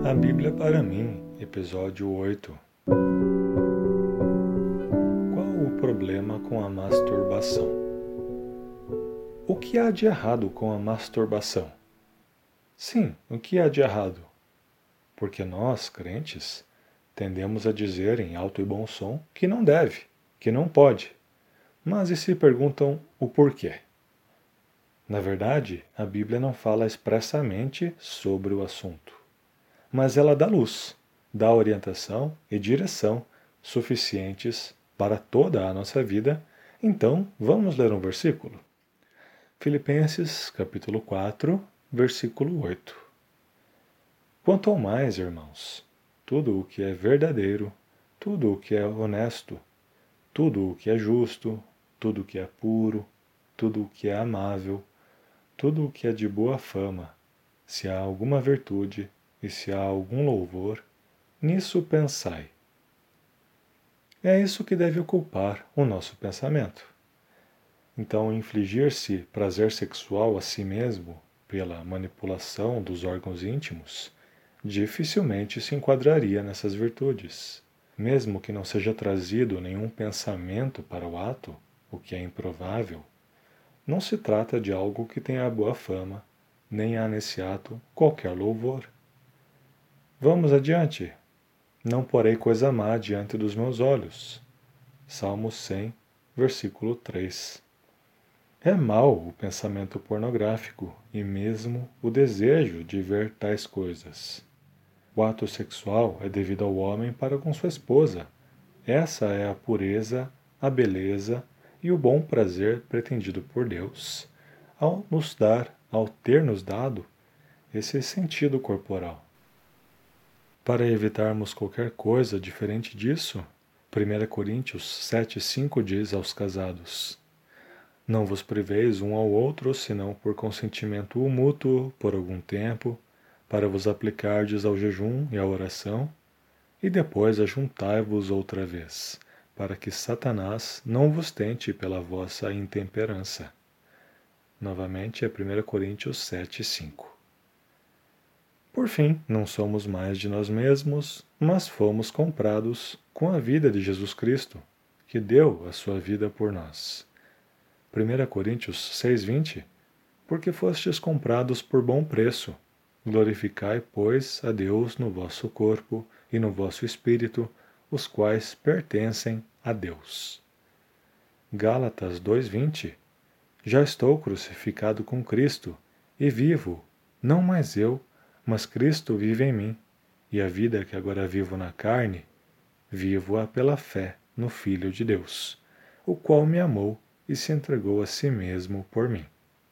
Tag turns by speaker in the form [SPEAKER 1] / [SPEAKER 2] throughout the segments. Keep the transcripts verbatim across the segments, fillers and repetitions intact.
[SPEAKER 1] A Bíblia para mim, episódio oito. Qual o problema com a masturbação? O que há de errado com a masturbação? Sim, o que há de errado? Porque nós, crentes, tendemos a dizer em alto e bom som que não deve, que não pode. Mas e se perguntam o porquê? Na verdade, a Bíblia não fala expressamente sobre o assunto, mas ela dá luz, dá orientação e direção suficientes para toda a nossa vida. Então, vamos ler um versículo? Filipenses, capítulo quatro, versículo oito. Quanto ao mais, irmãos, tudo o que é verdadeiro, tudo o que é honesto, tudo o que é justo, tudo o que é puro, tudo o que é amável, tudo o que é de boa fama, se há alguma virtude e se há algum louvor, nisso pensai. É isso que deve ocupar o nosso pensamento. Então, infligir-se prazer sexual a si mesmo pela manipulação dos órgãos íntimos dificilmente se enquadraria nessas virtudes. Mesmo que não seja trazido nenhum pensamento para o ato, o que é improvável, não se trata de algo que tenha boa fama, nem há nesse ato qualquer louvor. Vamos adiante. Não porei coisa má diante dos meus olhos. Salmo cem, versículo três. É mau o pensamento pornográfico e mesmo o desejo de ver tais coisas. O ato sexual é devido ao homem para com sua esposa. Essa é a pureza, a beleza e o bom prazer pretendido por Deus, ao nos dar, ao ter nos dado, esse sentido corporal. Para evitarmos qualquer coisa diferente disso, primeira Coríntios sete, cinco diz aos casados: não vos priveis um ao outro, senão por consentimento mútuo, por algum tempo, para vos aplicardes ao jejum e à oração, e depois ajuntai-vos outra vez, para que Satanás não vos tente pela vossa intemperança. Novamente é primeira Coríntios sete, cinco. Por fim, não somos mais de nós mesmos, mas fomos comprados com a vida de Jesus Cristo, que deu a sua vida por nós. primeira Coríntios seis, vinte. Porque fostes comprados por bom preço. Glorificai, pois, a Deus no vosso corpo e no vosso espírito, os quais pertencem a Deus. Gálatas dois, vinte. Já estou crucificado com Cristo, e vivo, não mais eu, mas Cristo vive em mim, e a vida que agora vivo na carne, vivo-a pela fé no Filho de Deus, o qual me amou e se entregou a si mesmo por mim.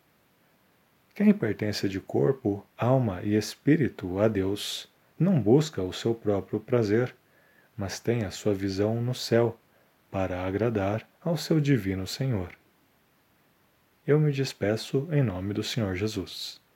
[SPEAKER 1] Quem pertence de corpo, alma e espírito a Deus, não busca o seu próprio prazer, mas tem a sua visão no céu, para agradar ao seu divino Senhor. Eu me despeço em nome do Senhor Jesus.